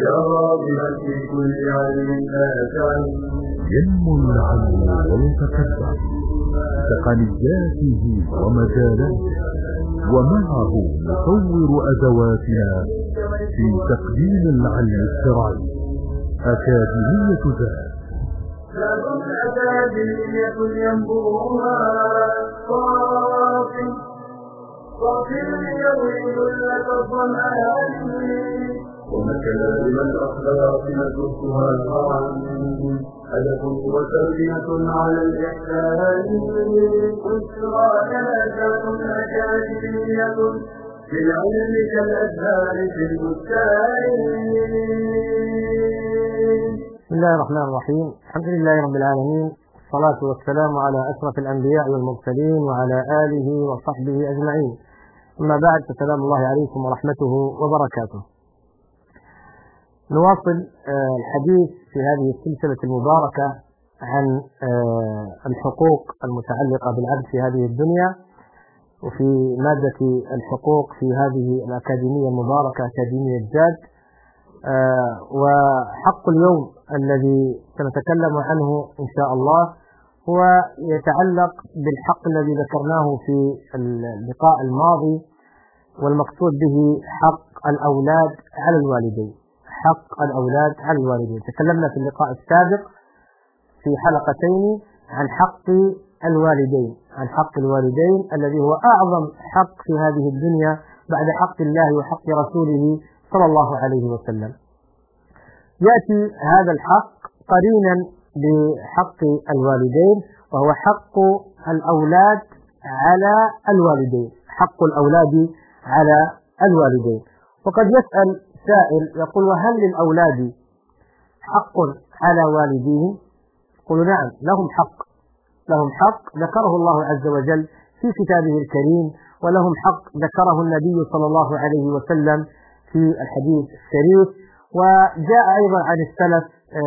يا راغبا في كل علم نافع ينمو العلم ويتكبر تقنياته ومجالاته، ومعه نطور أدواتنا في تقديم العلم الشرعي. أكاديمية ذات أكاديمية ينبوها صافي يروي لك الظمآن ومكارم الأخلاق نتركها الغرام هدف وتربية على الإحسان بشرى جنازات أكاديمية في العلم كالأزهار في البستان. بسم الله الرحمن الرحيم. الحمد لله رب العالمين، والصلاة والسلام على أشرف الأنبياء والمرسلين وعلى آله وصحبه أجمعين. أما بعد، فسلام الله عليكم ورحمته وبركاته. نواصل الحديث في هذه السلسلة المباركة عن الحقوق المتعلقة بالعبد في هذه الدنيا، وفي مادة الحقوق في هذه الأكاديمية المباركة أكاديمية جاد. وحق اليوم الذي سنتكلم عنه إن شاء الله هو يتعلق بالحق الذي ذكرناه في اللقاء الماضي، والمقصود به حق الأولاد على الوالدين. حق الأولاد على الوالدين. تكلمنا في اللقاء السابق في حلقتين عن حق الوالدين، عن حق الوالدين الذي هو أعظم حق في هذه الدنيا بعد حق الله وحق رسوله صلى الله عليه وسلم. يأتي هذا الحق قرينا بحق الوالدين، وهو حق الأولاد على الوالدين. حق الأولاد على الوالدين. وقد يسأل سائل يقول: وهل للأولاد حق على والديهم؟ يقول: نعم، لهم حق. لهم حق ذكره الله عز وجل في كتابه الكريم، ولهم حق ذكره النبي صلى الله عليه وسلم في الحديث الشريف، وجاء أيضا عن السلف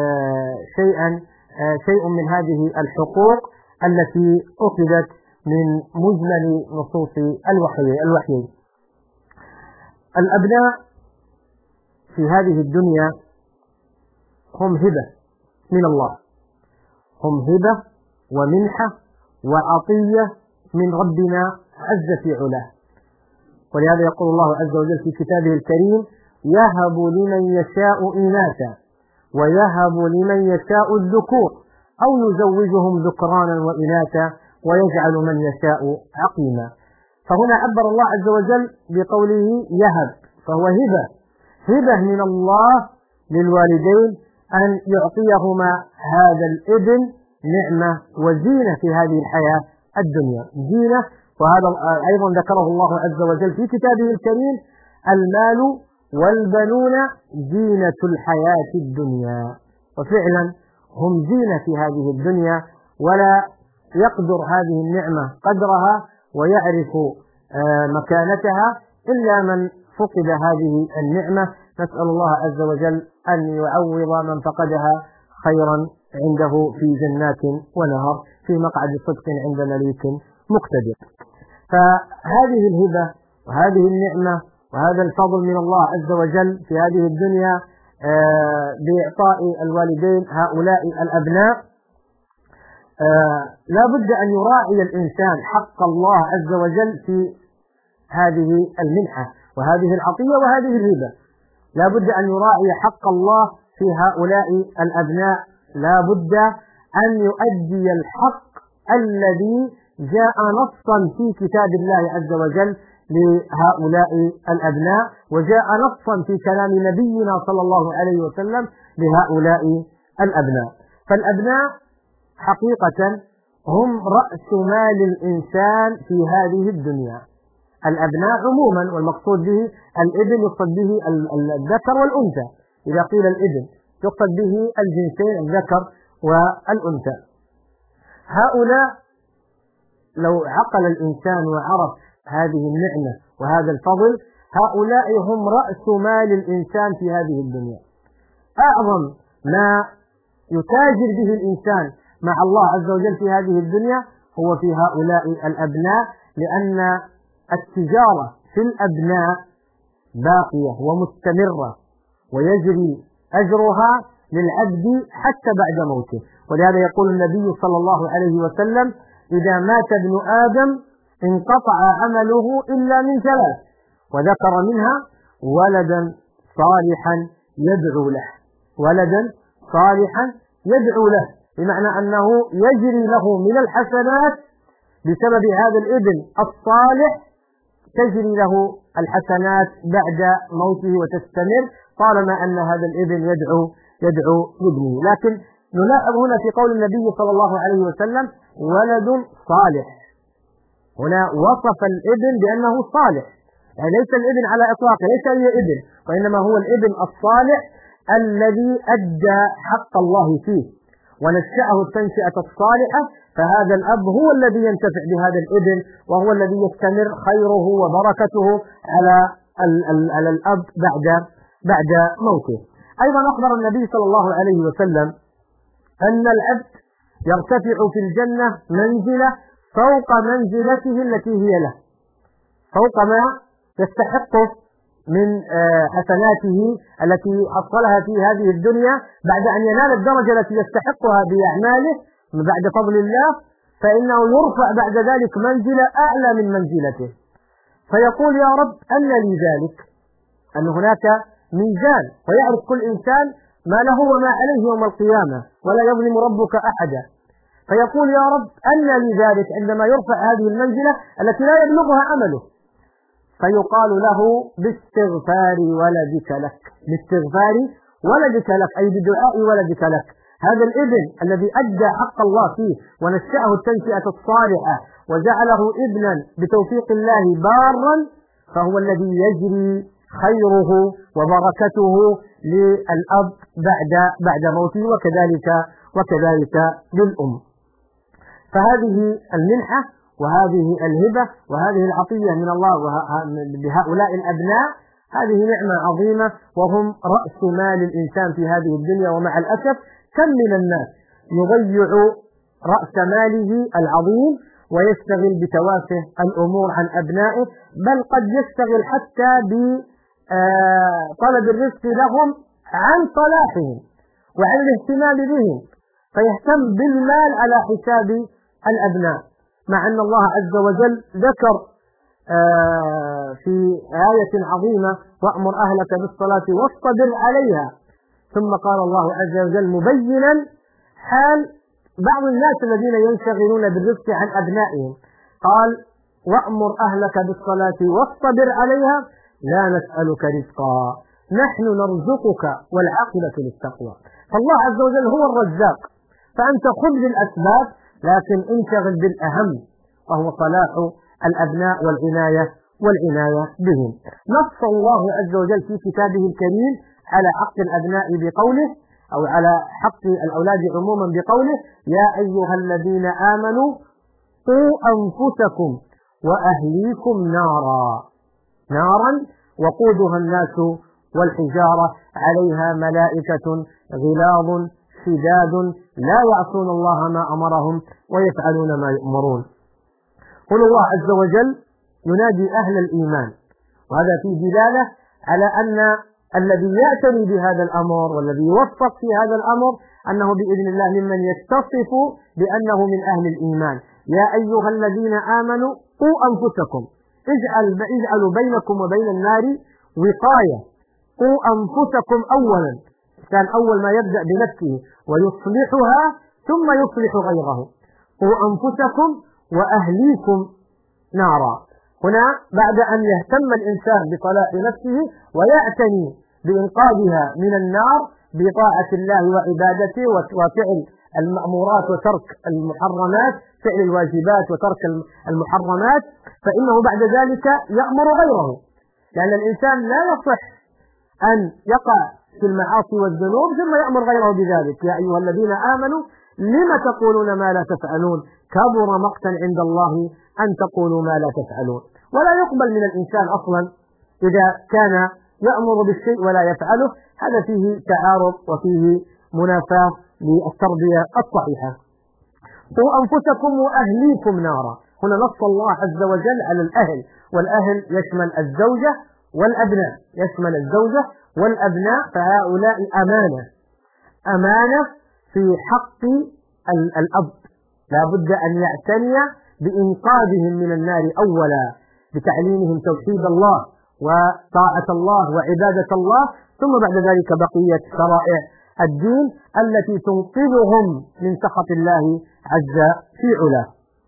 شيء من هذه الحقوق التي أخذت من مجمل نصوص الوحيين. الأبناء في هذه الدنيا هم هبة من الله، هم هبة ومنحة وعطية من ربنا عز في علاه. ولهذا يقول الله عز وجل في كتابه الكريم: يهب لمن يشاء إناثا ويهب لمن يشاء الذكور أو يزوجهم ذكرانا وإناثا ويجعل من يشاء عقيما. فهنا عبر الله عز وجل بقوله يهب، فهو هبة من الله للوالدين أن يعطيهما هذا الابن نعمة وزينة في هذه الحياة الدنيا، زينة. وهذا أيضا ذكره الله عز وجل في كتابه الكريم: المال والبنون زينة الحياة الدنيا. وفعلا هم زينة في هذه الدنيا، ولا يقدر هذه النعمة قدرها ويعرف مكانتها إلا من فقد هذه النعمة. نسأل الله عز وجل أن يعوض من فقدها خيرا عنده في جنات ونهر في مقعد صدق عند مليك مقتدر. فهذه الهبة وهذه النعمة وهذا الفضل من الله عز وجل في هذه الدنيا بإعطاء الوالدين هؤلاء الأبناء، لا بد أن يراعي الإنسان حق الله عز وجل في هذه المنحة وهذه العطية وهذه الهبة. لا بد أن يراعي حق الله في هؤلاء الأبناء، لا بد أن يؤدي الحق الذي جاء نصا في كتاب الله عز وجل لهؤلاء الأبناء، وجاء نصا في كلام نبينا صلى الله عليه وسلم لهؤلاء الأبناء. فالأبناء حقيقة هم رأس مال الإنسان في هذه الدنيا. الأبناء عموما، والمقصود به الابن يقصد به الذكر والأنثى. إذا قيل الابن يقصد به الجنسين الذكر والأنثى. هؤلاء لو عقل الإنسان وعرف هذه النعمة وهذا الفضل، هؤلاء هم رأس مال الإنسان في هذه الدنيا. أعظم ما يتاجر به الإنسان مع الله عز وجل في هذه الدنيا هو في هؤلاء الأبناء، لأن التجارة في الأبناء باقية ومستمرة ويجري أجرها للعبد حتى بعد موته. ولهذا يقول النبي صلى الله عليه وسلم: إذا مات ابن آدم انقطع عمله إلا من ثلاث، وذكر منها ولدا صالحا يدعو له. ولدا صالحا يدعو له، بمعنى أنه يجري له من الحسنات بسبب هذا الابن الصالح، تجري له الحسنات بعد موته وتستمر طالما أن هذا الابن يدعو لابنه. لكن نلاحظ هنا في قول النبي صلى الله عليه وسلم ولد صالح، هنا وصف الابن بأنه صالح، يعني ليس الابن على إطلاقه، ليس أي ابن، وإنما هو الابن الصالح الذي أدى حق الله فيه ونشأه التنشئة الصالحة. فهذا الأب هو الذي ينتفع بهذا الابن، وهو الذي يستمر خيره وبركته على الأب بعد موته. أيضا أخبر النبي صلى الله عليه وسلم أن العبد يرتفع في الجنة منزلة فوق منزلته التي هي له، فوق ما يستحقه من حسناته التي حصلها في هذه الدنيا. بعد أن ينال الدرجة التي يستحقها بأعماله بعد فضل الله، فإنه يرفع بعد ذلك منزلة أعلى من منزلته، فيقول: يا رب أن لي ذلك، أن هناك ميزان ويعرف كل إنسان ما له وما عليه يوم القيامة، ولا يظلم ربك أحدا. فيقول: يا رب أن لي ذلك، عندما يرفع هذه المنزلة التي لا يبلغها عمله. فيقال له: باستغفار ولدك لك، باستغفار ولدك لك، أي بدعاء ولدك لك. هذا الابن الذي أدى حق الله فيه ونشأه التنشئة الصالحة وجعله ابنا بتوفيق الله بارا، فهو الذي يجري خيره وبركته للأب بعد موته، وكذلك للأم. فهذه المنحة وهذه الهبة وهذه العطية من الله بهؤلاء الأبناء، هذه نعمة عظيمة، وهم رأس مال الإنسان في هذه الدنيا. ومع الأسف كم من الناس يضيع رأس ماله العظيم ويشتغل بتوافه الأمور عن أبنائه، بل قد يشتغل حتى بطلب الرزق لهم عن صلاحهم وعن الاهتمام بهم، فيهتم بالمال على حساب الأبناء، مع أن الله عز وجل ذكر في آية عظيمة: وأمر أهلك بالصلاة واصطبر عليها. ثم قال الله عز وجل مبينا حال بعض الناس الذين ينشغلون بالرزق عن أبنائهم، قال: وأمر أهلك بالصلاة واصطبر عليها لا نسألك رزقا نحن نرزقك والعاقبة للتقوى. فالله عز وجل هو الرزاق، فأنت خذ بالأسباب لكن انشغل بالأهم، وهو صلاح الأبناء والعناية بهم. نص الله عز وجل في كتابه الكريم على حق الأبناء بقوله، أو على حق الأولاد عموما بقوله: يا أيها الذين آمنوا قوا أنفسكم وأهليكم نارا وقودها الناس والحجارة عليها ملائكة غلاظ شداد لا يعصون الله ما أمرهم ويفعلون ما يؤمرون. قل الله عز وجل ينادي أهل الإيمان، وهذا في دلالة على أن الذي يعتني بهذا الأمر والذي يوفق في هذا الأمر أنه بإذن الله ممن يتصف بأنه من أهل الإيمان. يا أيها الذين آمنوا قوا أنفسكم، اجعلوا بينكم وبين النار وقاية. قوا أنفسكم أولا، كان أول ما يبدأ بنفسه ويصلحها ثم يصلح غيره. قوا أنفسكم وأهليكم نارا. هنا بعد أن يهتم الإنسان بصلاح نفسه ويعتني بإنقاذها من النار بطاعة الله وعبادته وفعل المأمورات وترك المحرمات، فعل الواجبات وترك المحرمات، فإنه بعد ذلك يأمر غيره، لأن الإنسان لا يصح أن يقع في المعاصي والذنوب ثم يأمر غيره بذلك. يا أيها الذين آمنوا لم تقولون ما لا تفعلون كبر مقتا عند الله أن تقولوا ما لا تفعلون. ولا يقبل من الإنسان أصلا إذا كان يأمر بالشيء ولا يفعله، هذا فيه تعارض وفيه منافاة للتربية الصحيحة. قوا أنفسكم وأهليكم نارا. هنا نص الله عز وجل على الأهل، والأهل يشمل الزوجة والأبناء، يشمل الزوجة والأبناء، فهؤلاء أمانة في حق الأب، لا بد أن يعتني بإنقاذهم من النار أولا، بتعليمهم توحيد الله وطاعة الله وعبادة الله، ثم بعد ذلك بقية شرائع الدين التي تنقذهم من سخط الله عز في علاه.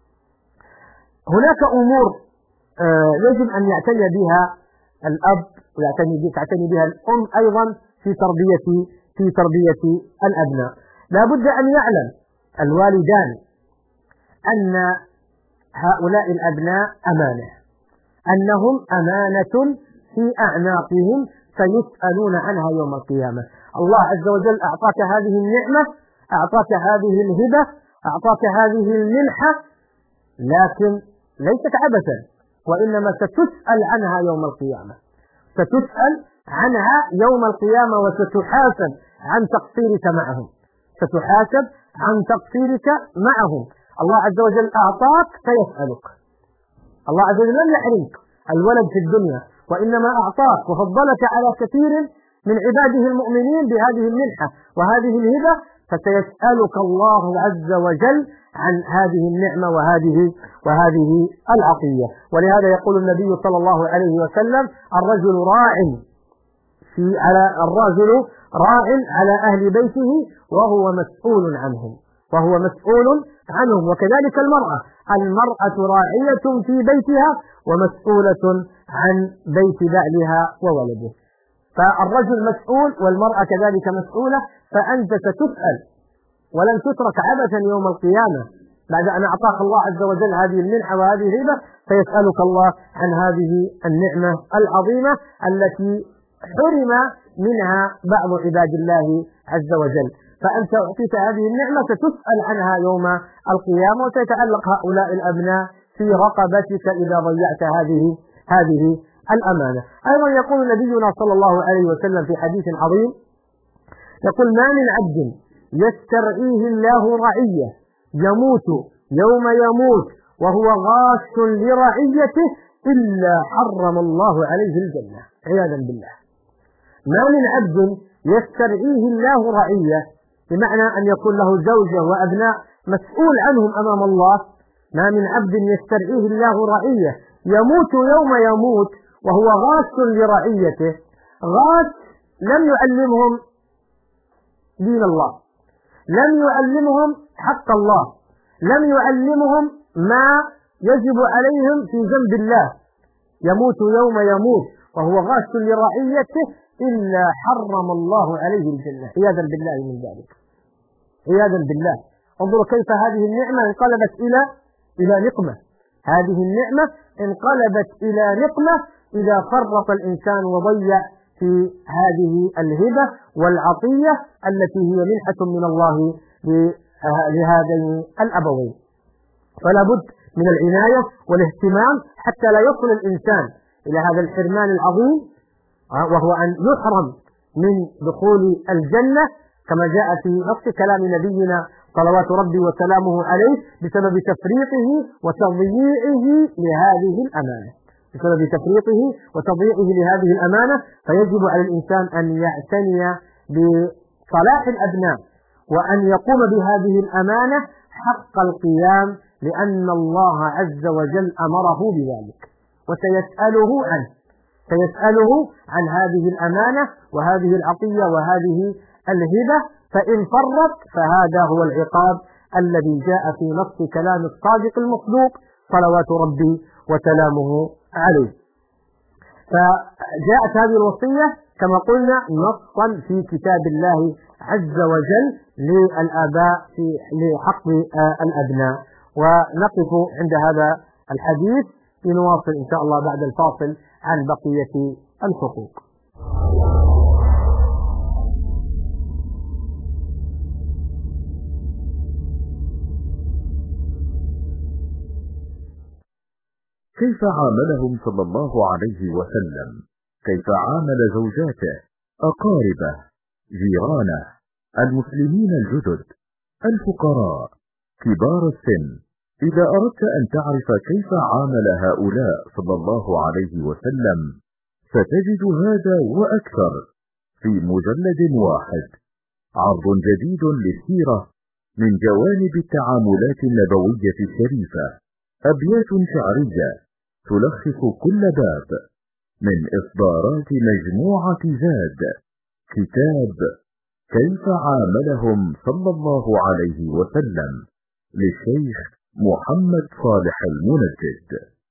هناك أمور يجب أن يعتني بها الأب وتعتني بها الأم أيضا في تربية الأبناء. لا بد أن يعلم الوالدان أن هؤلاء الأبناء أنهم أمانة في أعناقهم سيسألون عنها يوم القيامة. الله عز وجل أعطاك هذه النعمة، أعطاك هذه الهبة، أعطاك هذه المنحة، لكن ليست عبثا، وإنما ستسأل عنها يوم القيامة، ستسأل عنها يوم القيامة، وستحاسب عن تقصيرك معهم، ستحاسب عن تقصيرك معهم. الله عز وجل أعطاك فيسألك. الله عز وجل لم يحرمك الولد في الدنيا، وإنما أعطاك وفضلك على كثير من عباده المؤمنين بهذه المنحة وهذه الهبة، فسيسألك الله عز وجل عن هذه النعمة وهذه العطية. ولهذا يقول النبي صلى الله عليه وسلم: الرجل راع على أهل بيته وهو مسؤول عنهم، وكذلك المرأة راعية في بيتها ومسؤولة عن بيت بعلها وولده. فالرجل مسؤول والمرأة كذلك مسؤولة، فأنت ستسأل ولن تترك عبثا يوم القيامة. بعد أن أعطاك الله عز وجل هذه المنحة وهذه الهبة، فيسألك الله عن هذه النعمة العظيمة التي حرم منها بعض عباد الله عز وجل. فأنت أعطيت هذه النعمة ستسأل عنها يوم القيامة، وسيتعلق هؤلاء الأبناء في رقبتك إذا ضيعت هذه الأمانة. أيضا يقول نبينا صلى الله عليه وسلم في حديث عظيم، يقول: ما من عبد يسترعيه الله رعية يموت يوم يموت وهو غاش لرعيته إلا حرم الله عليه الجنة، عياذا بالله. ما من عبد يسترعيه الله رعية، بمعنى أن يكون له زوجة وأبناء مسؤول عنهم أمام الله. ما من عبد يسترعيه الله رعية يموت يوم يموت وهو غاش لرعيته. غاش لم يعلمهم دين الله، لم يعلمهم حق الله، لم يعلمهم ما يجب عليهم في ذنب الله. يموت يوم يموت وهو غاش لرعيته إلا حرم الله عليه الجنة، عياذا بالله من ذلك، عياذا بالله. انظروا كيف هذه النعمة انقلبت إلى نقمة. هذه النعمة انقلبت إلى نقمة إذا فرط الإنسان وضيع في هذه الهبة والعطية التي هي منحة من الله لهذين الأبوين. فلا بد من العناية والاهتمام حتى لا يصل الإنسان إلى هذا الحرمان العظيم، وهو أن يحرم من دخول الجنة كما جاء في نص كلام نبينا صلوات ربي وسلامه عليه بسبب تفريطه وتضييعه لهذه الأمانة، فيجب على الإنسان أن يعتني بصلاح الأبناء وأن يقوم بهذه الأمانة حق القيام، لأن الله عز وجل أمره بذلك سيسأله عن هذه الأمانة وهذه العطية وهذه الهبة. فإن فرط فهذا هو العقاب الذي جاء في نص كلام الصادق المصدوق صلوات ربي وسلامه عليه. فجاءت هذه الوصية كما قلنا نصا في كتاب الله عز وجل للآباء لحق الأبناء. ونقف عند هذا الحديث لنواصل إن شاء الله بعد الفاصل عن بقية الحقوق. كيف عاملهم صلى الله عليه وسلم؟ كيف عامل زوجاته، أقاربه، جيرانه، المسلمين الجدد، الفقراء، كبار السن؟ إذا أردت أن تعرف كيف عامل هؤلاء صلى الله عليه وسلم، فتجد هذا وأكثر في مجلد واحد. عرض جديد للسيرة من جوانب التعاملات النبوية الشريفة، أبيات شعرية تلخص كل باب من إصدارات مجموعة زاد، كتاب كيف عاملهم صلى الله عليه وسلم، للشيخ محمد صالح المنجد.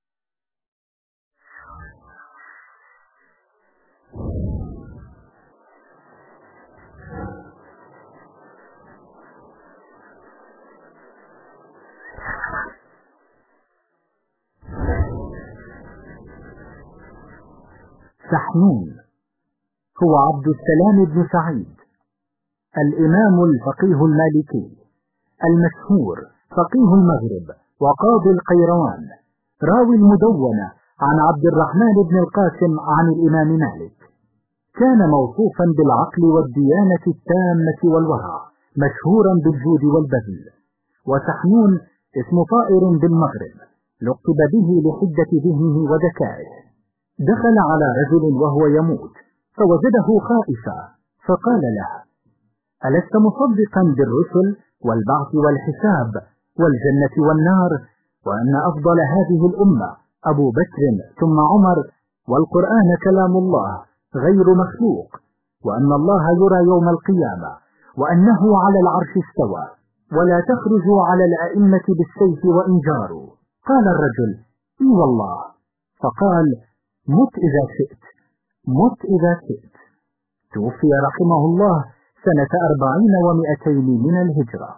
سحنون هو عبد السلام بن سعيد، الإمام الفقيه المالكي المشهور، فقيه المغرب وقاضي القيروان، راوي المدونة عن عبد الرحمن بن القاسم عن الإمام مالك. كان موصوفا بالعقل والديانة التامة والورع، مشهورا بالجود والبذل. وسحنون اسم طائر بالمغرب، لقب به لحدة ذهنه وذكائه. دخل على رجل وهو يموت فوجده خائفا، فقال له: ألست مصدقا بالرسل والبعث والحساب والجنة والنار، وأن أفضل هذه الأمة أبو بكر ثم عمر، والقرآن كلام الله غير مخلوق، وأن الله يرى يوم القيامة، وأنه على العرش استوى، ولا تخرجوا على الأئمة بالسيف وإن جاروا؟ قال الرجل: إي والله. فقال: مت إذا شئت، مت إذا شئت. توفي رحمه الله سنة 400 من الهجرة.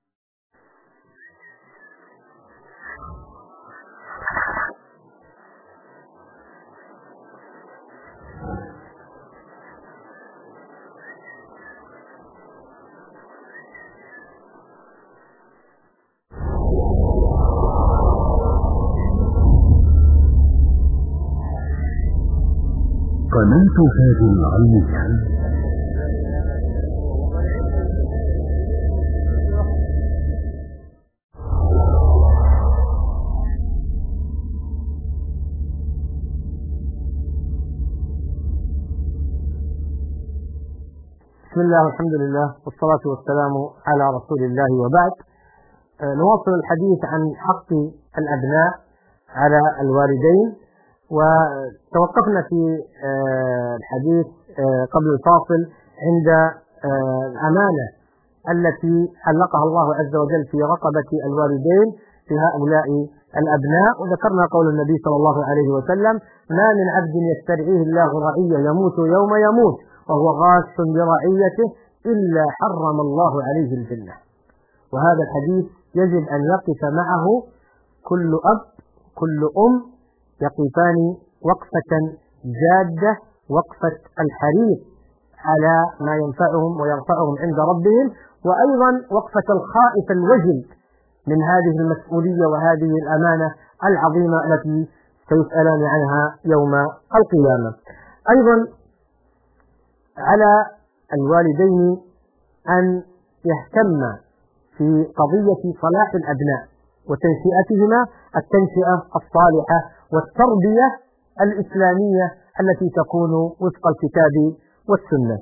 قناة هادي العلمية. بسم الله والحمد لله والصلاة والسلام على رسول الله، وبعد. نواصل الحديث عن حق الأبناء على الوالدين، وتوقفنا في الحديث قبل الفاصل عند الأمانة التي علقها الله عز وجل في رقبة الوالدين في هؤلاء الأبناء، وذكرنا قول النبي صلى الله عليه وسلم: ما من عبد يسترعيه الله رعية يموت يوم يموت وهو غاش برعيته إلا حرم الله عليه الجنة. وهذا الحديث يجب أن يقف معه كل أب كل أم، يقفان وقفة جادة، وقفة الحريص على ما ينفعهم ويرفعهم عند ربهم، وأيضا وقفة الخائف الوجل من هذه المسؤولية وهذه الأمانة العظيمة التي سيسألان عنها يوم القيامة. أيضا على الوالدين أن يهتم في قضية صلاح الأبناء وتنشئتهما التنشئة الصالحة والتربية الإسلامية التي تكون وفق الكتاب والسنة.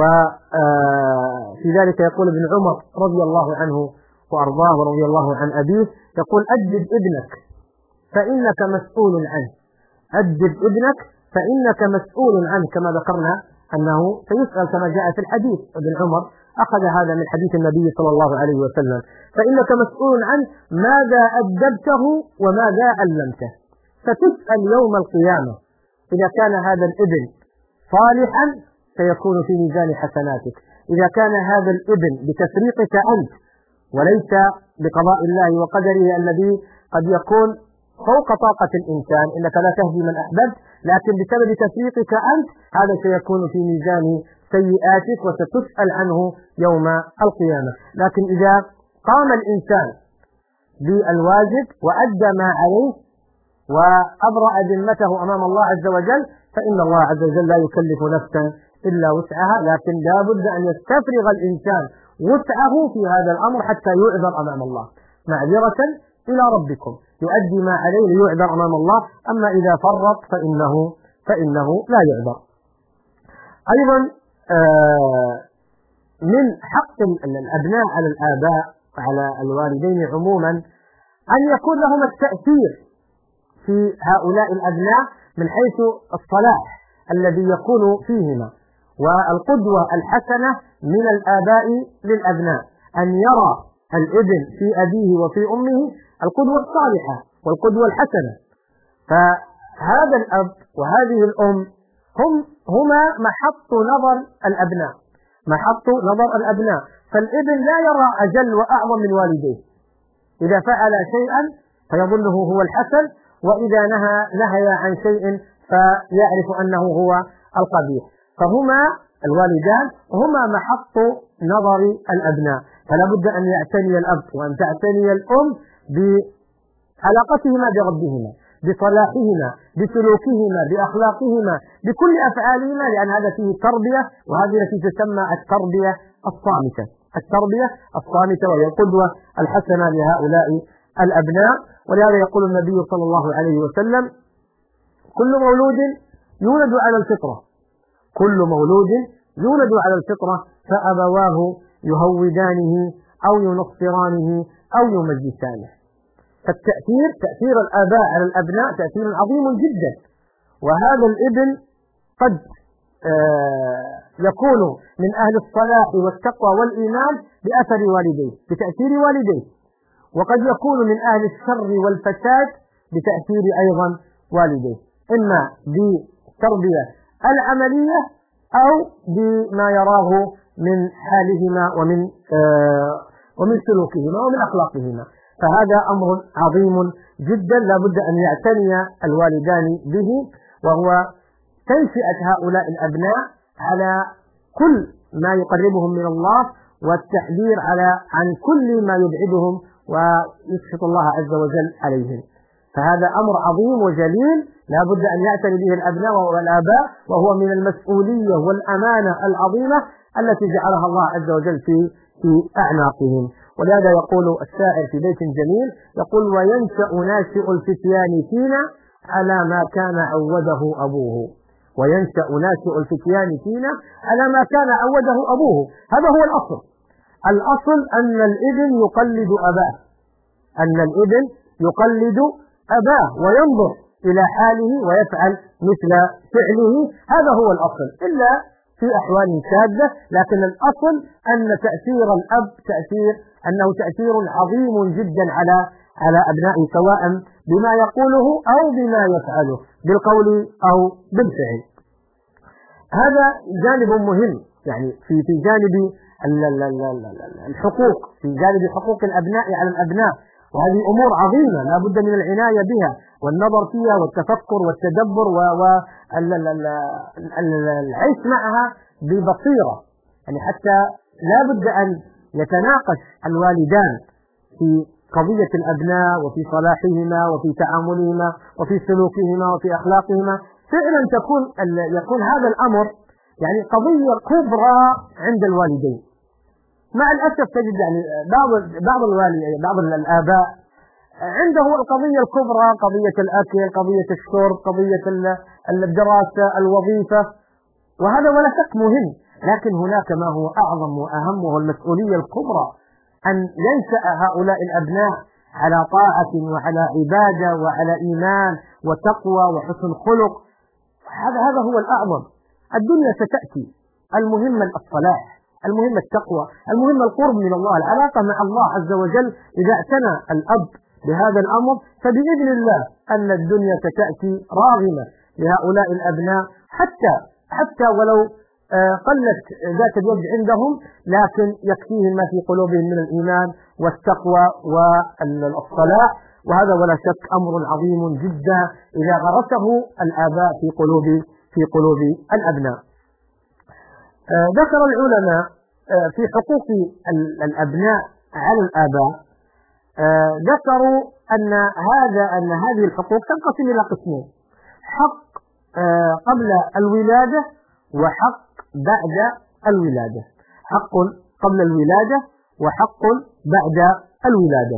وفي ذلك يقول ابن عمر رضي الله عنه وأرضاه ورضي الله عن أبيه، يقول: أدب ابنك فإنك مسؤول عنه، أدب ابنك فإنك مسؤول عنه، كما ذكرنا أنه سيسأل كما جاء في الحديث. ابن عمر أخذ هذا من حديث النبي صلى الله عليه وسلم: فإنك مسؤول عنه، ماذا أدبته وماذا علمته؟ فتسأل يوم القيامة. إذا كان هذا الابن صالحا سيكون في ميزان حسناتك، إذا كان هذا الابن بتفريطك أنت وليس بقضاء الله وقدره الذي قد يكون فوق طاقة الإنسان، إنك لا تهدي من أحببت، لكن بسبب تفريطك أنت هذا سيكون في ميزان سيئاتك وستسأل عنه يوم القيامة. لكن إذا قام الإنسان بالواجب وأدى ما عليه وأبرأ ذمته أمام الله عز وجل، فإن الله عز وجل لا يكلف نفسا إلا وسعها، لكن لا بد أن يستفرغ الإنسان وسعه في هذا الأمر حتى يعذر أمام الله، معذرة إلى ربكم، يؤدي ما عليه ليعذر أمام الله. أما إذا فرط فإنه فإنه لا يعذر. أيضا من حق الأبناء على الآباء وعلى الوالدين عموما أن يكون لهم التأثير في هؤلاء الأبناء من حيث الصلاح الذي يكون فيهما، والقدوة الحسنة من الآباء للأبناء، أن يرى الابن في أبيه وفي أمه القدوة الصالحة والقدوة الحسنة. فهذا الأب وهذه الأم هما محط نظر الأبناء، محط نظر الأبناء. فالابن لا يرى أجل وأعظم من والديه، إذا فعل شيئا فيظنه هو الحسن، وإذا نهى عن شيء فيعرف أنه هو القبيح. فهما الوالدان هما محط نظر الأبناء، فلا بد أن يعتني الأب وأن تعتني الأم بعلاقتهما بربهما، بصلاحهما، بسلوكهما، بأخلاقهما، بكل أفعالهما، لأن هذا فيه تربية، وهذه التي تسمى التربية الصامتة، التربية الصامتة، وهي القدوة الحسنة لهؤلاء الأبناء. ولهذا يقول النبي صلى الله عليه وسلم: كل مولود يولد على الفطرة، كل مولود يولد على الفطرة، فأبواه يهودانه أو ينصرانه أو يمجسانه. فالتأثير، تأثير الآباء على الأبناء تأثير عظيم جدا، وهذا الابن قد يكون من أهل الصلاح والتقوى والإيمان بأثر والديه، بتأثير والديه، وقد يكون من أهل الشر والفساد بتأثير أيضا والديه، إما بالتربية العملية أو بما يراه من حالهما ومن سلوكهما ومن أخلاقهما. فهذا أمر عظيم جدا لا بد أن يعتني الوالدان به، وهو تنشئة هؤلاء الأبناء على كل ما يقربهم من الله، والتحذير عن كل ما يبعدهم ويسخط الله عز وجل عليهم. فهذا أمر عظيم وجليل لا بد أن يعتني به الأبناء والآباء، وهو من المسؤولية والأمانة العظيمة التي جعلها الله عز وجل في أعناقهم. ولهذا يقول الشاعر في بيت جميل، يقول: وينشأ ناشئ الفتيان فينا على ما كان عوده أبوه. وينشأ ناشئ الفتيان فينا على ما كان عوده أبوه. هذا هو الأصل. الأصل أن الابن يقلد أباه، أن الابن يقلد أباه وينظر إلى حاله ويفعل مثل فعله. هذا هو الأصل، إلا في أحوال شاذة، لكن الأصل أن تأثير الأب أنه تأثير عظيم جدا على أبنائه، سواء بما يقوله أو بما يفعله بالقول أو بالفعل. هذا جانب مهم، يعني في جانب الحقوق، في جانب حقوق الأبناء على الأبناء، وهذه أمور عظيمة لا بد من العناية بها والنظر فيها والتفكر والتدبر والعيش معها ببصيرة، يعني حتى لا بد أن يتناقش الوالدان في قضية الأبناء وفي صلاحهما وفي تعاملهما وفي سلوكهما وفي أخلاقهما. فعلا يكون هذا الأمر يعني قضية كبرى عند الوالدين. مع الأسف تجد يعني بعض الآباء عنده القضية الكبرى، قضية الأكل، قضية الشرب، قضية الدراسة، الوظيفة، وهذا ولا شك مهم، لكن هناك ما هو أعظم وأهم، وهو المسؤولية الكبرى، أن ينشأ هؤلاء الأبناء على طاعة وعلى عبادة وعلى إيمان وتقوى وحسن خلق. هذا هو الأعظم. الدنيا ستأتي، المهم الصلاح، المهم التقوى، المهم القرب من الله، العلاقة مع الله عز وجل. إذا اعتنى الأب بهذا الأمر فبإذن الله أن الدنيا ستأتي راغمة لهؤلاء الأبناء، حتى ولو قلت ذات اليد عندهم، لكن يكفيهم ما في قلوبهم من الإيمان والتقوى والصلاح. وهذا ولا شك أمر عظيم جدا إذا غرسه الآباء في قلوب الأبناء. ذكر العلماء في حقوق الأبناء على الآباء، ذكروا أن هذه الحقوق تنقسم إلى قسمين: حق قبل الولادة وحق بعد الولادة. حق قبل الولادة وحق بعد الولادة،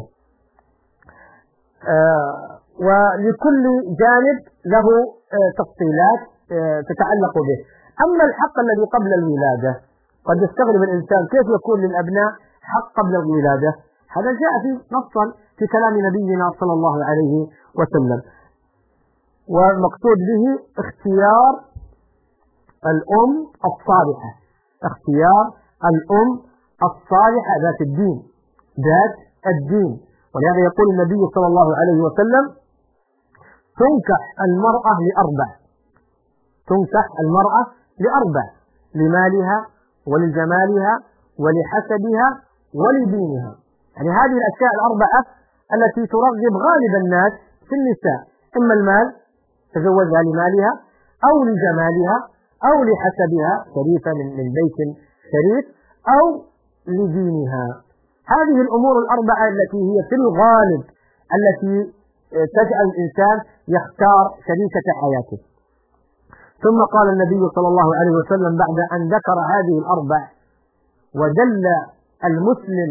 ولكل جانب له تفصيلات تتعلق به. أما الحق الذي قبل الولادة قد يستغرب الإنسان كيف يكون للأبناء حق قبل الولادة. هذا جاء في نصا في كلام نبينا صلى الله عليه وسلم، والمقصود به اختيار الأم الصالحة، اختيار الأم الصالحة ذات الدين، ذات الدين. ولهذا يقول النبي صلى الله عليه وسلم تنكح المرأة لأربع، تنكح المرأة لأربع: لمالها ولجمالها ولحسبها ولدينها. يعني هذه الأشياء الأربعة التي ترغب غالب الناس في النساء، إما المال تزوجها لمالها أو لجمالها أو لحسبها شريفة من بيت شريف أو لدينها. هذه الأمور الأربعة التي هي في الغالب التي تجعل الإنسان يختار شريكة حياته. ثم قال النبي صلى الله عليه وسلم بعد أن ذكر هذه الأربع ودل المسلم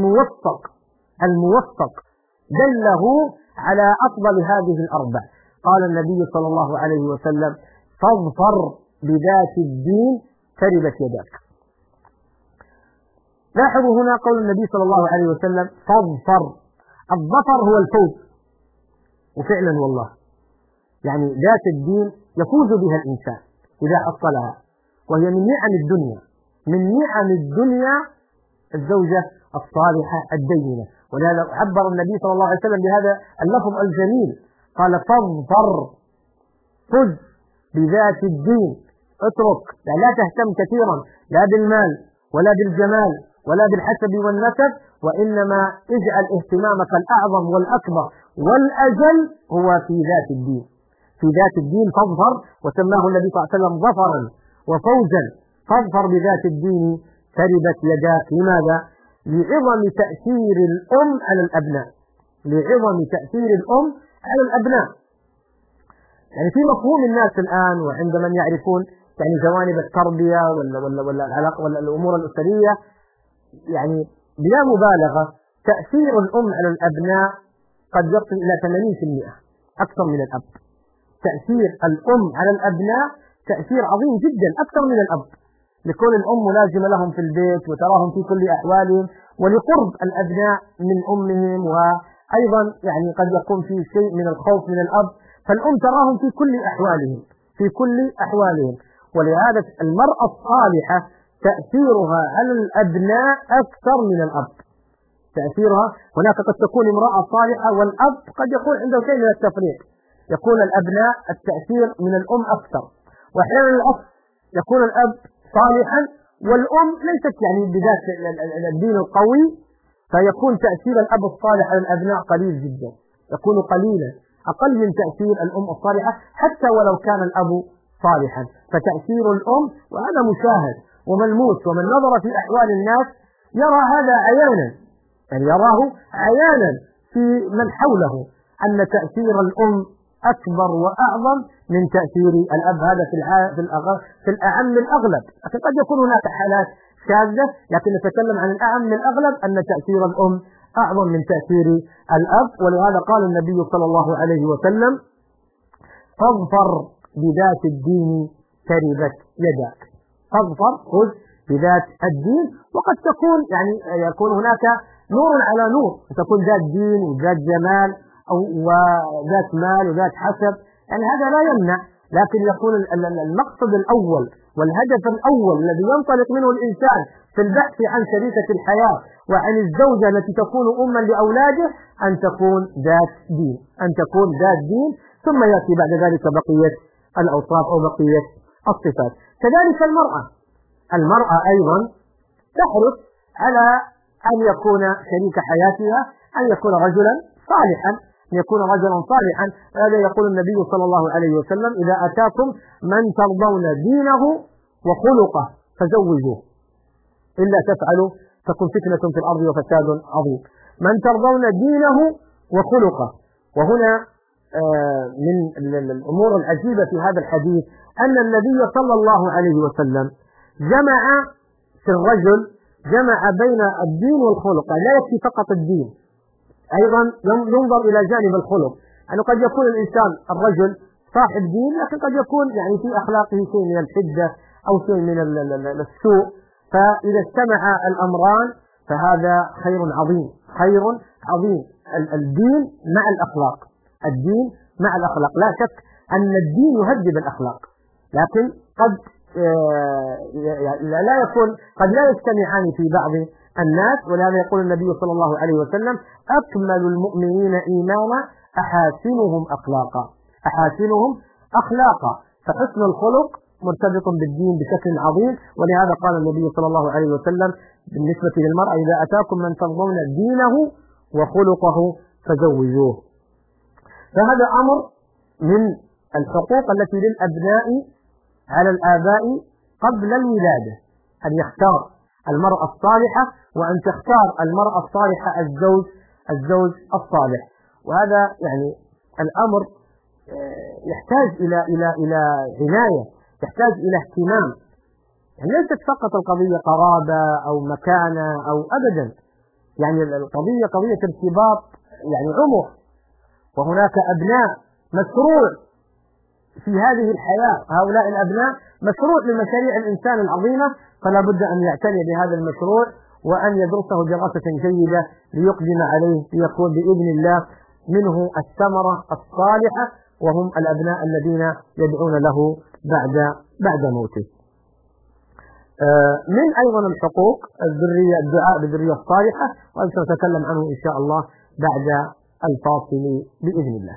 الموفق دله على أفضل هذه الأربع، قال النبي صلى الله عليه وسلم فاظفر بذات الدين تربت يداك. لاحظوا هنا قول النبي صلى الله عليه وسلم فاظفر. الظفر هو الفوز، وفعلا والله يعني ذات الدين يفوز بها الإنسان إذا حصلها، وهي من نعم الدنيا، من نعم الدنيا الزوجة الصالحة الدينة. ولهذا عبر النبي صلى الله عليه وسلم بهذا اللفظ الجميل، قال فاظفر، فز بذات الدين، اترك، يعني لا تهتم كثيرا لا بالمال ولا بالجمال ولا بالحسب والنسب، وإنما اجعل اهتمامك الأعظم والأكبر والأجل هو في ذات الدين، في ذات الدين فاظفر. وسماه النبي صلى الله عليه وسلم ظفرا وفوزا. فاظفر بذات الدين تربت يداك. لماذا؟ لعظم تأثير الأم على الأبناء، لعظم تأثير الأم على الأبناء. يعني في مفهوم الناس الآن وعند من يعرفون يعني جوانب التربية ولا العلاقة ولا الأمور الأسرية، يعني بلا مبالغة تأثير الأم على الأبناء قد يصل إلى 80% أكثر من الأب. تأثير الأم على الأبناء تأثير عظيم جدا أكثر من الأب، لكون الأم ملازمة لهم في البيت وتراهم في كل أحوالهم، ولقرب الأبناء من أمهم، وأيضا يعني قد يكون في شيء من الخوف من الأب، فالأم تراهم في كل أحوالهم، في كل أحوالهم. ولهذا المرأة الصالحة تأثيرها على الأبناء أكثر من الأب. تأثيرها هناك قد تكون امرأة صالحة والأب قد يكون عنده شيء من التفريق، يكون الأبناء التأثير من الأم أكثر، وأحيانا الأب يكون الأب صالحا والأم ليست يعني بذات الدين القوي، فيكون تأثير الأب الصالح على الأبناء قليل جدا، يكون قليلا، أقل من تأثير الأم الصالحة حتى ولو كان الأب صالحا. فتأثير الأم وهذا مشاهد وملموس، ومن نظر في أحوال الناس يرى هذا عيانا، يعني يراه عيانا في من حوله أن تأثير الأم أكبر وأعظم من تأثير الأب. هذا في الأعم الأغلب، لكن قد يكون هناك حالات شاذة، لكن نتكلم عن الأعم الأغلب أن تأثير الأم أعظم من تأثير الأب. ولهذا قال النبي صلى الله عليه وسلم فاظفر بذات الدين تربت يداك. فاظفر، خذ بذات الدين. وقد تكون يعني يكون هناك نور على نور، تكون ذات دين وذات جمال أو وذات مال وذات حسب، يعني هذا لا يمنع، لكن يكون المقصد الأول والهدف الأول الذي ينطلق منه الإنسان في البحث عن شريكة الحياة وعن الزوجة التي تكون أما لأولاده أن تكون ذات دين، أن تكون ذات دين، ثم يأتي بعد ذلك بقية الأوصاف أو بقية الصفات. كذلك المرأة أيضا تحرص على أن يكون شريك حياتها أن يكون رجلا صالحا، أن يكون رجلا صالحا. هذا يقول النبي صلى الله عليه وسلم إذا أتاكم من ترضون دينه وخلقه فزوجوه، إلا تفعلوا تكون فتنة في الأرض وفساد عظيم. من ترضون دينه وخلقه. وهنا من الأمور العجيبة في هذا الحديث أن النبي صلى الله عليه وسلم جمع في الرجل، جمع بين الدين والخلق، لا يكفي فقط الدين، أيضا ينظر إلى جانب الخلق، أنه قد يكون الإنسان الرجل صاحب دين لكن قد يكون يعني في أخلاقه شيء من الحدة أو شيء من السوء، فإذا اجتمع الأمران فهذا خير عظيم، خير عظيم. الدين مع الأخلاق، الدين مع الأخلاق، لا شك أن الدين يهذب الأخلاق، لكن قد لا يكون، قد لا يجتمعان في بعض الناس. ولهذا يقول النبي صلى الله عليه وسلم: أكمل المؤمنين إيمانا أحاسنهم أخلاقا، أحاسنهم أخلاقا. فحسن الخلق مرتبط بالدين بشكل عظيم. ولهذا قال النبي صلى الله عليه وسلم بالنسبة للمرأة: إذا أتاكم من ترضون دينه وخلقه فزوجوه. فهذا أمر من الحقوق التي للأبناء على الآباء قبل الولادة، أن يختار المرأة الصالحة وأن تختار المرأة الصالحة الزوج الصالح. وهذا يعني الأمر يحتاج إلى عناية، يحتاج إلى اهتمام. يعني ليست فقط القضية قرابة أو مكانة أو أبدا، يعني القضية قضية ارتباط يعني عمر، وهناك أبناء مشروع في هذه الحياة. هؤلاء الأبناء مشروع من مشاريع الإنسان العظيمة، فلا بد أن يعتني بهذا المشروع وأن يدرسه دراسة جيدة ليقدم عليه ليكون بإذن الله منه الثمرة الصالحة، وهم الأبناء الذين يدعون له بعد موته. من أيضا الحقوق الذرية، الدعاء بالذرية الصالحة، وأن سنتكلم عنه إن شاء الله بعد الفاصل بإذن الله.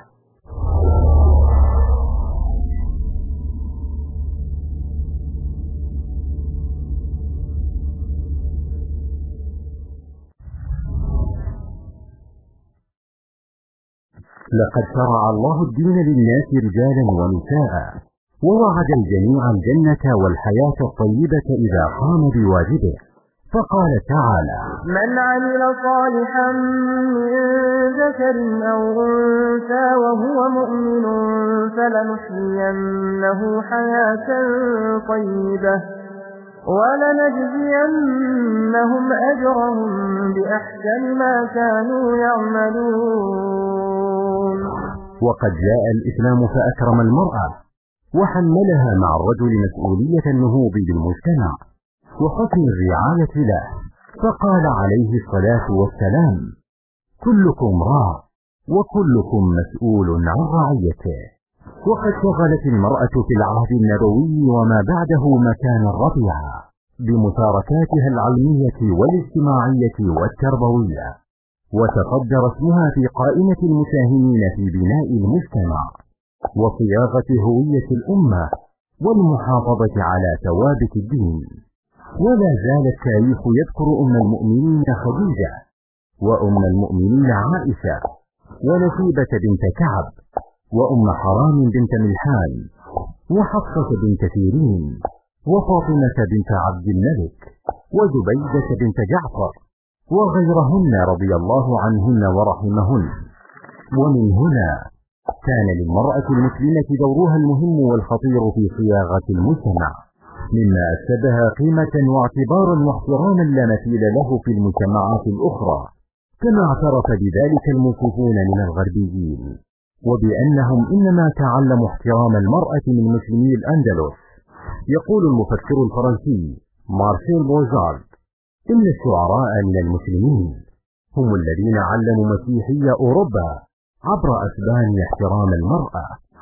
لقد شرع الله الدين للناس رجالا ونساء، ووعد الجميع الجنة والحياة الطيبة إذا قام بواجبه، فقال تعالى: من عمل صالحا من ذكر أو أنثى وهو مؤمن فلنحيينه حياة طيبة ولنجزينهم أجرهم بأحسن ما كانوا يعملون. وقد جاء الإسلام فأكرم المرأة وحملها مع الرجل مسؤولية النهوض بالمجتمع وحسن الرعاية له، فقال عليه الصلاة والسلام: كلكم راع وكلكم مسؤول عن رعيته. وقد شغلت المرأة في العهد النبوي وما بعده مكانا رفيعا بمشاركاتها العلمية والاجتماعية والتربوية، وتصدر اسمها في قائمة المساهمين في بناء المجتمع وصياغة هوية الأمة والمحافظة على ثوابت الدين. ولا زال التاريخ يذكر أم المؤمنين خديجة، وأم المؤمنين عائشة، ونسيبة بنت كعب، وأم حرام بنت ملحان، وحفصة بنت سيرين، وفاطمة بنت عبد الملك، وزبيدة بنت جعفر، وغيرهن رضي الله عنهن ورحمهن. ومن هنا كان للمرأة المسلمة دورها المهم والخطير في صياغة المجتمع، مما أكسبها قيمة واعتبارا واحتراما لا مثيل له في المجتمعات الأخرى، كما اعترف بذلك المنصفون من الغربيين، وبأنهم إنما تعلموا احترام المرأة من مسلمي الأندلس. يقول المفكر الفرنسي مارسيل بوزارد: إن الشعراء من المسلمين هم الذين علموا مسيحي أوروبا عبر أسبان احترام المرأة.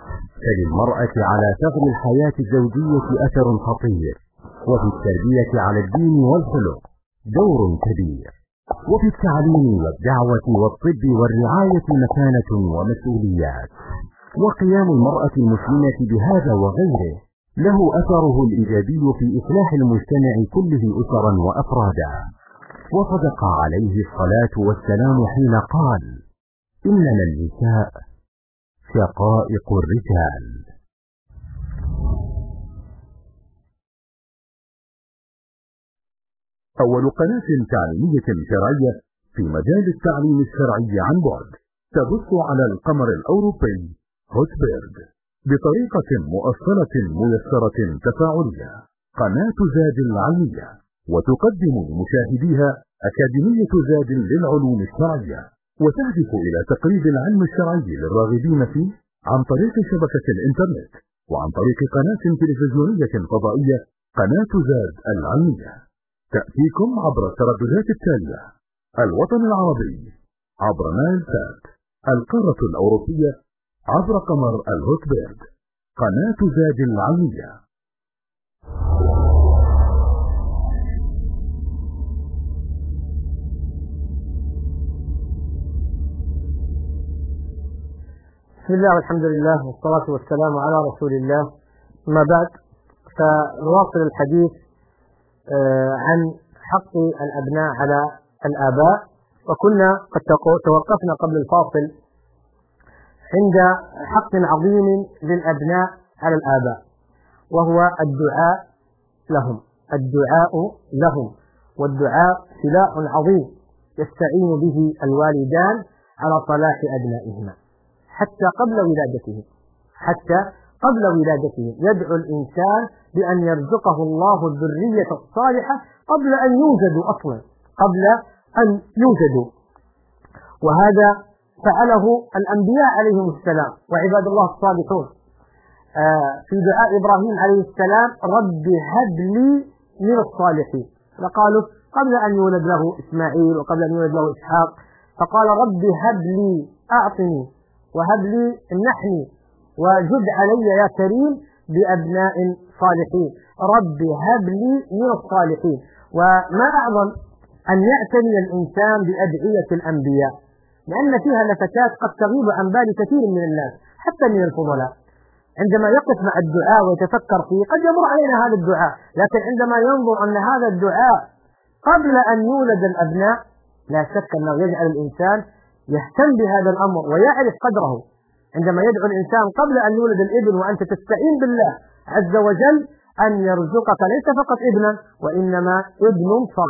فللمرأة على ثغر الحياة الزوجية أثر خطير، وفي التربية على الدين والخلق دور كبير، وفي التعليم والدعوة والطب والرعاية مكانة ومسؤوليات. وقيام المرأة المسلمة بهذا وغيره له أثره الإيجابي في إصلاح المجتمع كله أسرا وأفرادا. وصدق عليه الصلاة والسلام حين قال: إنما النساء شقائق الرجال. أول قناة تعليمية شرعية في مجال التعليم الشرعي عن بعد تبث على القمر الأوروبي هوتبيرد بطريقة مؤصلة ميسرة تفاعلية، قناة زاد العلمية، وتقدم لمشاهديها أكاديمية زاد للعلوم الشرعية، وتهدف إلى تقريب العلم الشرعي للراغبين فيه عن طريق شبكة الإنترنت وعن طريق قناة تلفزيونية فضائية قناة زاد العلمية. تأتيكم عبر الترددات التالية: الوطن العربي عبر نايل سات، القارة الأوروبية عبر قمر الهوتبيرد، قناة زاد العلمية. بسم الله والحمد لله والصلاة والسلام على رسول الله. ما بعد، فنواصل الحديث عن حق الأبناء على الآباء، وكنا قد توقفنا قبل الفاصل عند حق عظيم للأبناء على الآباء، وهو الدعاء لهم. الدعاء لهم، والدعاء سلاح عظيم يستعين به الوالدان على صلاح أبنائهما حتى قبل ولادتهم. يدعو الإنسان بأن يرزقه الله الذرية الصالحة قبل أن يوجدوا، وهذا فعله الأنبياء عليهم السلام وعباد الله الصالحون. في دعاء إبراهيم عليه السلام: رب هب لي من الصالحين، فقالوا قبل أن يولد له إسماعيل وقبل أن يولد له إسحاق، فقال: رب هب لي، أعطني وهب لي، امنحني وجد علي يا كريم بأبناء صالحين. رب هب لي من الصالحين. وما أعظم أن يعتني الإنسان بأدعية الأنبياء، لأن فيها لفتات قد تغيب عن بال كثير من الناس حتى من الفضلاء. عندما يقف مع الدعاء ويتفكر فيه قد يمر علينا هذا الدعاء، لكن عندما ينظر أن هذا الدعاء قبل أن يولد الأبناء، لا شك أنه يجعل الإنسان يهتم بهذا الأمر ويعرف قدره. عندما يدعو الإنسان قبل أن يولد الابن وأنت تستعين بالله عز وجل أن يرزقك ليس فقط ابنا، وإنما ابن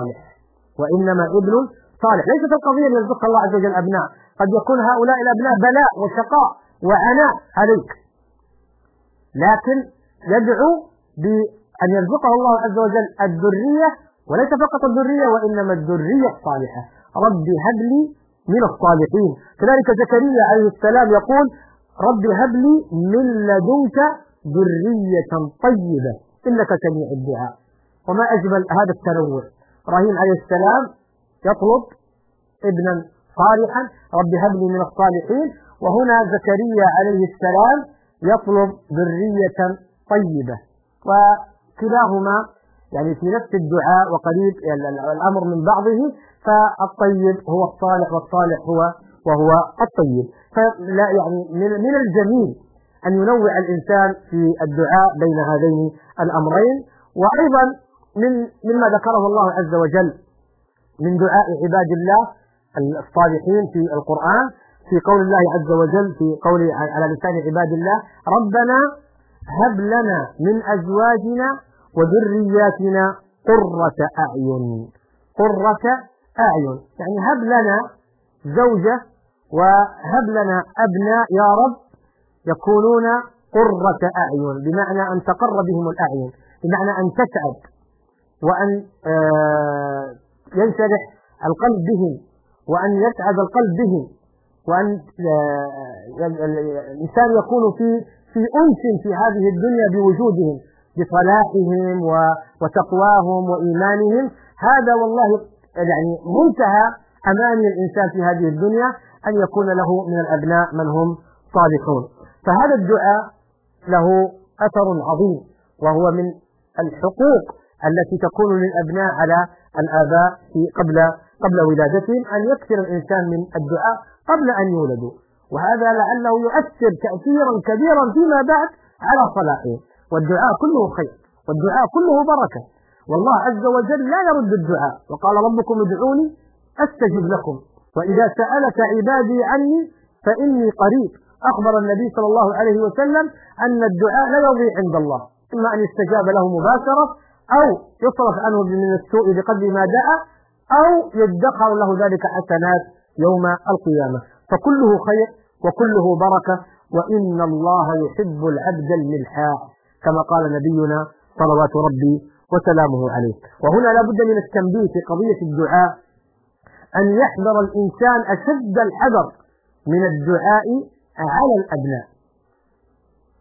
صالح. ليست القضية أن يرزق الله عز وجل أبناء، قد يكون هؤلاء الأبناء بلاء وشقاء وعناء عليك، لكن يدعو بأن يرزقه الله عز وجل الذرية، وليس فقط الذرية وإنما الذرية الصالحة. رب هب لي من الصالحين. كذلك زكريا عليه السلام يقول: رب هب لي من لدنك ذرية طيبة إنك سميع الدعاء. وما أجمل هذا التنوع. إبراهيم عليه السلام يطلب ابنا صالحا، رب هب لي من الصالحين، وهنا زكريا عليه السلام يطلب ذرية طيبة، وكلاهما يعني في نفس الدعاء وقريب الأمر من بعضه. فالطيب هو الصالح والصالح وهو الطيب. فلا يعني من الجميل أن ينوع الإنسان في الدعاء بين هذين الأمرين. وأيضا مما ذكره الله عز وجل من دعاء عباد الله الصالحين في القرآن، في قول الله عز وجل في قوله على لسان عباد الله: ربنا هب لنا من أزواجنا وذرياتنا قرة أعين. يعني هب لنا زوجة وهب لنا أبناء يا رب يكونون قرة أعين، بمعنى أن تقر بهم الأعين، بمعنى أن تسعد وأن ينشرح القلب بهم وأن يسعد القلب بهم، وأن الإنسان يكون في أنس في هذه الدنيا بوجودهم، بصلاحهم وتقواهم وإيمانهم. هذا والله يعني منتهى أماني الإنسان في هذه الدنيا، أن يكون له من الأبناء من هم صالحون. فهذا الدعاء له أثر عظيم، وهو من الحقوق التي تكون للأبناء على الآباء قبل ولادتهم، أن يكثر الإنسان من الدعاء قبل أن يولدوا، وهذا لعله يؤثر تأثيرا كبيرا فيما بعد على صلاحهم. والدعاء كله خير، والدعاء كله بركة، والله عز وجل لا يرد الدعاء، وقال: ربكم ادعوني أستجب لكم وإذا سألك عبادي عني فإني قريب. أخبر النبي صلى الله عليه وسلم أن الدعاء لا يضيع عند الله، إما أن يستجاب له مباشرة، أو يصرف عنه من السوء بقدر ما دعا، أو يدخر له ذلك حسنات يوم القيامة. فكله خير وكله بركة، وإن الله يحب العبد الملحاء كما قال نبينا صلوات ربي وسلامه عليه. وهنا لا بد من التنبيه في قضية الدعاء، أن يحذر الإنسان أشد الحذر من الدعاء على الأبناء،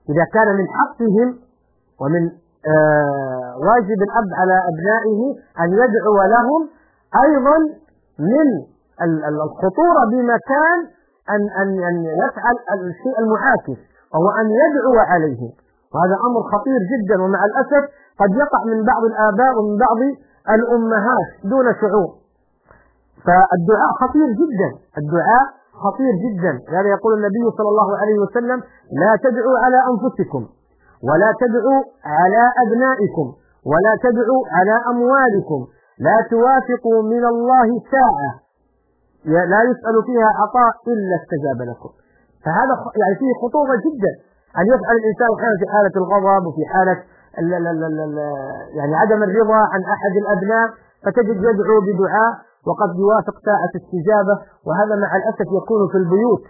إذا كان من حقهم ومن واجب الأب على أبنائه أن يدعو لهم، أيضا من الخطورة بمكان أن يفعل الشيء المعاكس، وهو أن يدعو عليهم، وهذا أمر خطير جدا. ومع الأسف قد يقع من بعض الآباء ومن بعض الأمهات دون شعور. فالدعاء خطير جدا، الدعاء خطير جدا. هذا يقول النبي صلى الله عليه وسلم: لا تدعوا على أنفسكم، ولا تدعوا على أبنائكم، ولا تدعوا على أموالكم، لا توافقوا من الله ساعة لا يسأل فيها عطاء إلا استجاب لكم. فهذا يعني فيه خطورة جدا أن يفعل الإنسان في حالة الغضب وفي حالة يعني عدم الرضا عن أحد الأبناء، فتجد يدعو بدعاء وقد يوافق ساعة استجابة. وهذا مع الأسف يكون في البيوت،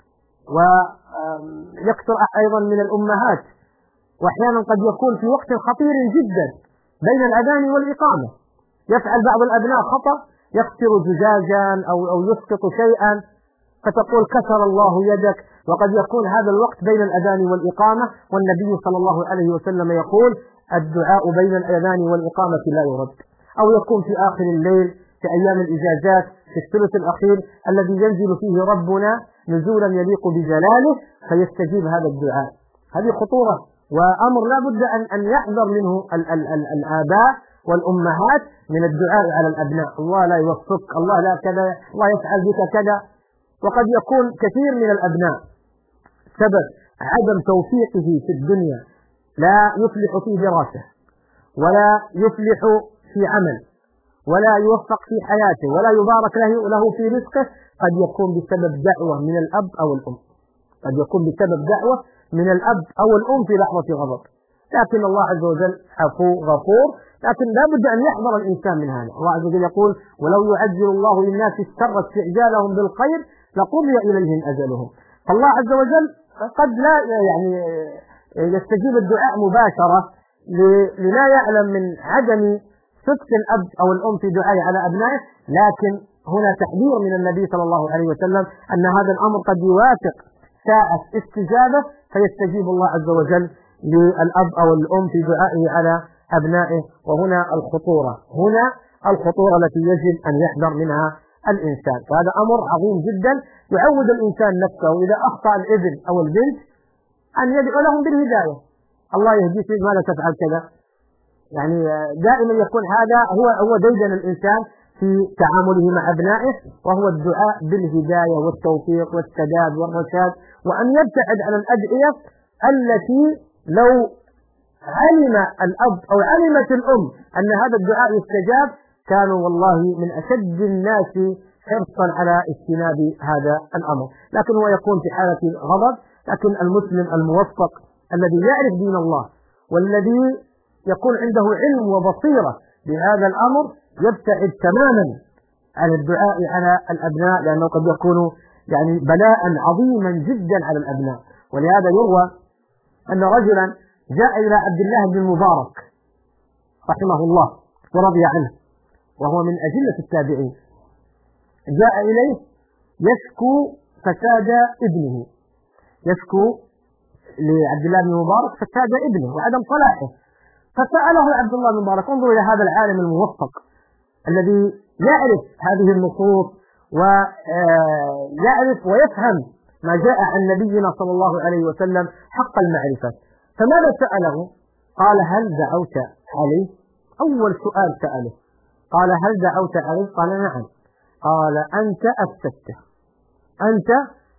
ويكثر أيضا من الأمهات، وأحيانا قد يكون في وقت خطير جدا بين الأذان والإقامة. يفعل بعض الأبناء خطأ، يكسر زجاجا أو يسقط شيئا، فتقول كسر الله يدك، وقد يكون هذا الوقت بين الأذان والإقامة. والنبي صلى الله عليه وسلم يقول: الدعاء بين الأذان والإقامة لا يرد. أو يكون في آخر الليل، في أيام الإجازات، في الثلث الأخير الذي ينزل فيه ربنا نزولا يليق بجلاله، فيستجيب هذا الدعاء. هذه خطورة وأمر لا بد أن يحذر منه الآباء والأمهات من الدعاء على الأبناء: الله لا يوفقك، الله لا كذا، الله يفعل بك كذا. وقد يكون كثير من الأبناء سبب عدم توفيقه في الدنيا لا يفلح في دراسة، ولا يفلح في عمل، ولا يوفق في حياته، ولا يبارك له في رزقه، قد يكون بسبب دعوة من الأب أو الأم، قد يكون بسبب دعوة من الأب أو الأم في لحظة غضب. لكن الله عز وجل عفو غفور، لكن لا بد أن يحذر الإنسان من هذا. الله عز وجل يقول: ولو يعجل الله للناس الشر استعجالهم بالخير لقضي إليهم أجلهم. فالله عز وجل قد لا يعني يستجيب الدعاء مباشرة للا يعلم من عدم صدق الأب أو الأم في دعائه على أبنائه، لكن هنا تحذير من النبي صلى الله عليه وسلم أن هذا الأمر قد يوافق ساعة استجابة، فيستجيب الله عز وجل للأب أو الأم في دعائه على أبنائه. وهنا الخطورة التي يجب أن يحذر منها الإنسان. فهذا أمر عظيم جدا، يعود الإنسان نفسه إذا أخطأ الابن أو البنت أن يدعو لهم بالهداية: الله يهديك، ماذا تفعل كذا. يعني دائما يكون هذا هو ديدن الإنسان في تعامله مع أبنائه، وهو الدعاء بالهداية والتوفيق والسداد والرشاد، وأن يبتعد عن الأدعية التي لو علم الأب أو علمت الأم أن هذا الدعاء يستجاب كانوا والله من أشد الناس حرصا على اجتناب هذا الأمر. لكن هو يكون في حالة غضب. لكن المسلم الموفق الذي يعرف دين الله والذي يكون عنده علم وبصيرة بهذا الأمر يبتعد تماما عن الدعاء على الأبناء، لأنه قد يكون يعني بلاء عظيما جدا على الأبناء. ولهذا يروى أن رجلا جاء إلى عبد الله بن المبارك رحمه الله ورضي عنه، وهو من أجلة التابعين، جاء إليه يشكو فساد ابنه، يشكو لعبد الله بن المبارك فساد ابنه وعدم صلاحه. فسأله عبد الله بن المبارك: انظر إلى هذا العالم الموفق الذي يعرف هذه النصوص ويعرف ويفهم ما جاء عن نبينا صلى الله عليه وسلم حق المعرفة. فماذا سأله؟ قال: هل دعوت عليه؟ أول سؤال سأله قال: هل دعوت عليه؟ قال: نعم. قال: أنت أفسدته، أنت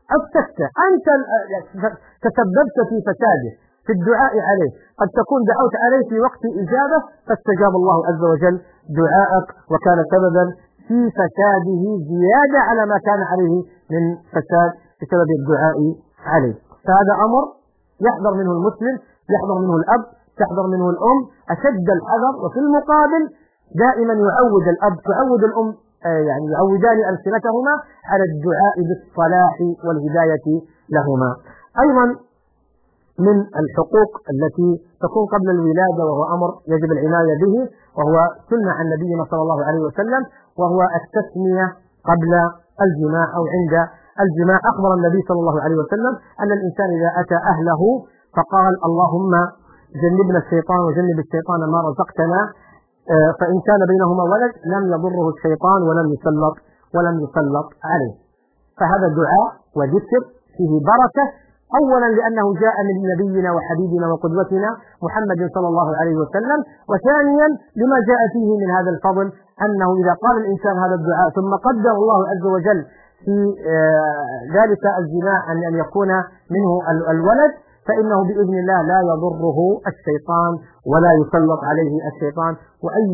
تسببت في فساده في الدعاء عليه. قد تكون دعوت عليه في وقت إجابة فاستجاب الله عز وجل دعاءك، وكان سببا في فساده زيادة على ما كان عليه من فساد بسبب الدعاء عليه. فهذا أمر يحذر منه المسلم، يحذر منه الأب، تحذر منه الأم أشد الحذر. وفي المقابل دائما يعود الأب تعود الأم يعني يعودان ألسنتهما على الدعاء بالصلاح والهداية لهما. أيضا من الحقوق التي تكون قبل الولادة، وهو أمر يجب العناية به، وهو سنة عن نبينا صلى الله عليه وسلم، وهو التسمية قبل الجماع أو عند الجماع. أخبر النبي صلى الله عليه وسلم أن الإنسان إذا أتى أهله فقال اللهم جنبنا الشيطان وجنب الشيطان ما رزقتنا، فإن كان بينهما ولد لم يضره الشيطان ولم يسلط عليه. فهذا دعاء وذكر فيه بركة، أولا لأنه جاء من نبينا وحبيبنا وقدوتنا محمد صلى الله عليه وسلم، وثانيا لما جاء فيه من هذا الفضل أنه إذا قال الإنسان هذا الدعاء ثم قدر الله عز وجل في ذلك الجماع أن يكون منه الولد، فإنه بإذن الله لا يضره الشيطان ولا يسلط عليه الشيطان. وأي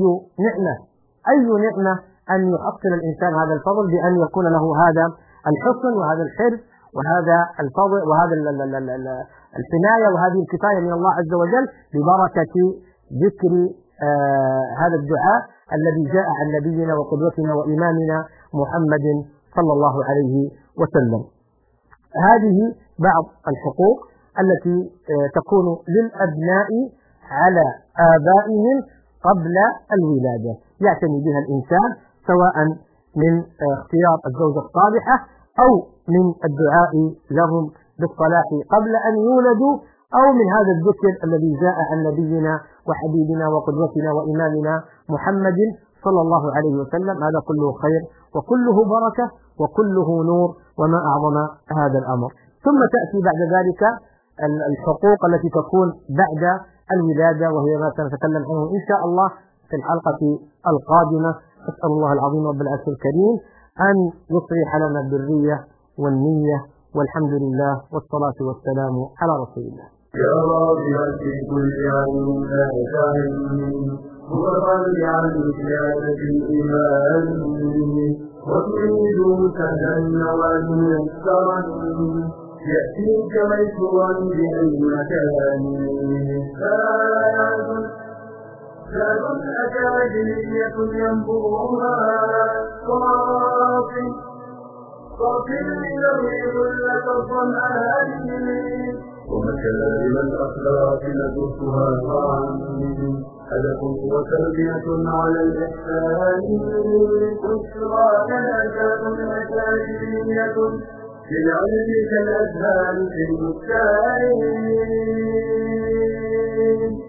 نعمة أن يحصل الإنسان هذا الفضل بأن يكون له هذا الحصن وهذا الحرص وهذا الفضل وهذا الحماية وهذه الكفاية من الله عز وجل ببركة ذكر هذا الدعاء الذي جاء عن نبينا وقدوتنا وإمامنا محمد صلى الله عليه وسلم. هذه بعض الحقوق التي تكون للأبناء على آبائهم قبل الولادة، يعتني بها الإنسان سواء من اختيار الزوجة الصالحة أو من الدعاء لهم بالصلاح قبل أن يولدوا، أو من هذا الذكر الذي جاء عن نبينا وحبيبنا وقدوتنا وإمامنا محمد صلى الله عليه وسلم. هذا كله خير وكله بركة وكله نور، وما أعظم هذا الأمر. ثم تأتي بعد ذلك الحقوق التي تكون بعد الولادة، وهي ما سنتكلم عنه إن شاء الله في الحلقة القادمة. أسأل الله العظيم رب العرش الكريم أن يصلح لنا الذرية والنية، والحمد لله والصلاة والسلام على رسول الله. يا راضيا في كل عين لا تعلم متطلعا لزيادة الإيمان، وتريد تهنوا ميسرا يأتيك ميسورا بأي مكان. زاد أكاديمية ينبوها صافي لذوي ظلة الظمآن، ومكارم الأخلاق ندرسها معا، هدف وتربية على الإحسان. بشرى كنكات أكاديمية للعلم كالأزهار في البستان.